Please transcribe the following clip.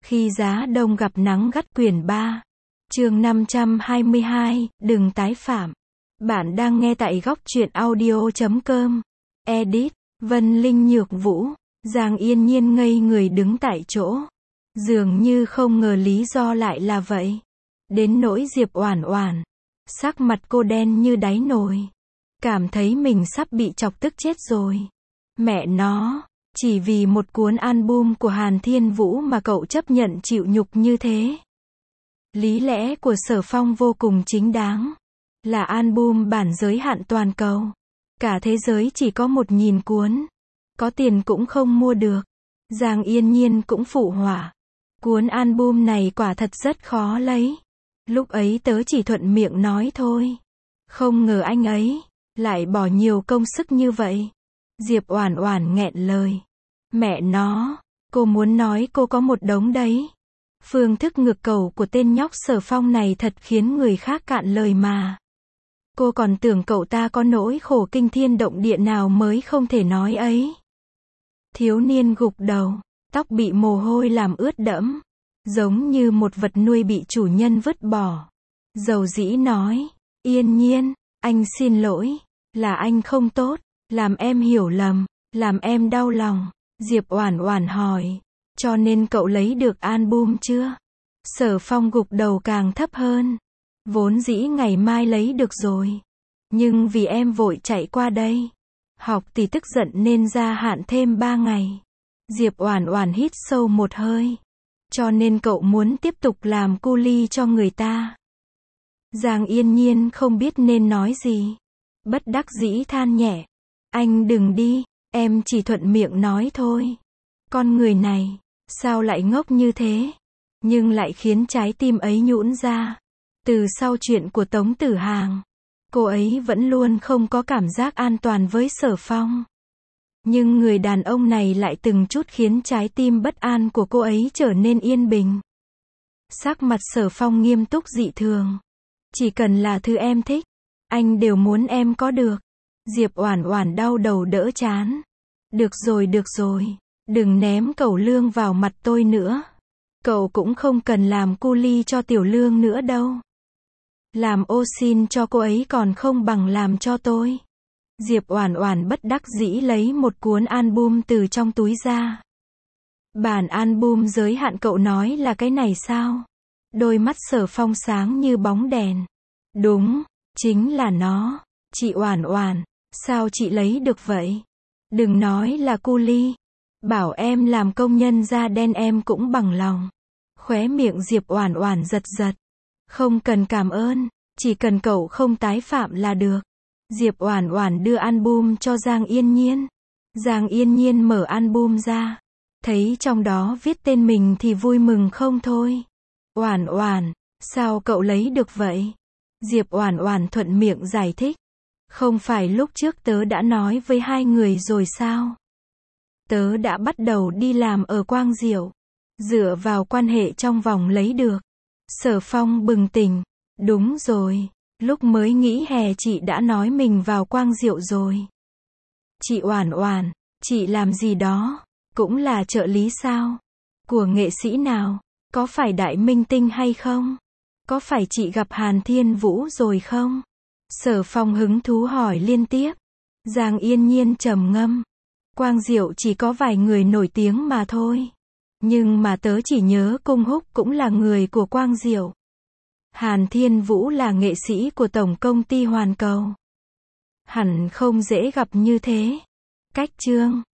Khi giá đông gặp nắng gắt quyển 3. Chương 522, đừng tái phạm. Bạn đang nghe tại góc truyện audio.com. Edit, Vân Linh Nhược Vũ. Giang Yên Nhiên ngây người đứng tại chỗ. Dường như không ngờ lý do lại là vậy. Đến nỗi Diệp Oản Oản, sắc mặt cô đen như đáy nồi. Cảm thấy mình sắp bị chọc tức chết rồi. Mẹ nó, chỉ vì một cuốn album của Hàn Thiên Vũ mà cậu chấp nhận chịu nhục như thế. Lý lẽ của Sở Phong vô cùng chính đáng. Là album bản giới hạn toàn cầu. Cả thế giới chỉ có 1.000 cuốn. Có tiền cũng không mua được. Giang Yên Nhiên cũng phụ họa. Cuốn album này quả thật rất khó lấy. Lúc ấy tớ chỉ thuận miệng nói thôi. Không ngờ anh ấy lại bỏ nhiều công sức như vậy. Diệp Oản Oản nghẹn lời. Mẹ nó, cô muốn nói cô có một đống đấy. Phương thức ngược cầu của tên nhóc Sở Phong này thật khiến người khác cạn lời mà. Cô còn tưởng cậu ta có nỗi khổ kinh thiên động địa nào mới không thể nói ấy. Thiếu niên gục đầu, tóc bị mồ hôi làm ướt đẫm, giống như một vật nuôi bị chủ nhân vứt bỏ. Dầu dĩ nói, Yên Nhiên, anh xin lỗi, là anh không tốt, làm em hiểu lầm, làm em đau lòng. Diệp Oản Oản hỏi, cho nên cậu lấy được album chưa? Sở Phong gục đầu càng thấp hơn. Vốn dĩ ngày mai lấy được rồi. Nhưng vì em vội chạy qua đây. Học thì tức giận nên gia hạn thêm 3 ngày. Diệp Oản Oản hít sâu một hơi. Cho nên cậu muốn tiếp tục làm cu li cho người ta. Giang Yên Nhiên không biết nên nói gì. Bất đắc dĩ than nhẹ. Anh đừng đi, em chỉ thuận miệng nói thôi. Con người này, sao lại ngốc như thế? Nhưng lại khiến trái tim ấy nhũn ra. Từ sau chuyện của Tống Tử Hàng, cô ấy vẫn luôn không có cảm giác an toàn với Sở Phong. Nhưng người đàn ông này lại từng chút khiến trái tim bất an của cô ấy trở nên yên bình. Sắc mặt Sở Phong nghiêm túc dị thường. Chỉ cần là thứ em thích, anh đều muốn em có được. Diệp Oản Oản đau đầu đỡ chán. Được rồi, đừng ném cẩu lương vào mặt tôi nữa. Cậu cũng không cần làm cu li cho Tiểu Lương nữa đâu. Làm ô xin cho cô ấy còn không bằng làm cho tôi. Diệp Oản Oản bất đắc dĩ lấy một cuốn album từ trong túi ra. Bản album giới hạn cậu nói là cái này sao? Đôi mắt Sở Phong sáng như bóng đèn. Đúng, chính là nó. Chị Oản Oản, sao chị lấy được vậy? Đừng nói là cu li. Bảo em làm công nhân da đen em cũng bằng lòng. Khóe miệng Diệp Oản Oản giật giật. Không cần cảm ơn, chỉ cần cậu không tái phạm là được. Diệp Oản Oản đưa album cho Giang Yên Nhiên. Giang Yên Nhiên mở album ra, thấy trong đó viết tên mình thì vui mừng không thôi. Oản Oản, sao cậu lấy được vậy? Diệp Oản Oản thuận miệng giải thích. Không phải lúc trước tớ đã nói với hai người rồi sao? Tớ đã bắt đầu đi làm ở Quang Diệu. Dựa vào quan hệ trong vòng lấy được. Sở Phong bừng tỉnh. Đúng rồi. Lúc mới nghỉ hè chị đã nói mình vào Quang Diệu rồi. Chị Oản Oản, chị làm gì đó? Cũng là trợ lý sao? Của nghệ sĩ nào? Có phải đại minh tinh hay không? Có phải chị gặp Hàn Thiên Vũ rồi không? Sở Phong hứng thú hỏi liên tiếp. Giang Yên Nhiên trầm ngâm. Quang Diệu chỉ có vài người nổi tiếng mà thôi. Nhưng mà tớ chỉ nhớ Cung Húc cũng là người của Quang Diệu. Hàn Thiên Vũ là nghệ sĩ của Tổng Công ty Hoàn Cầu. Hẳn không dễ gặp như thế. Cách chương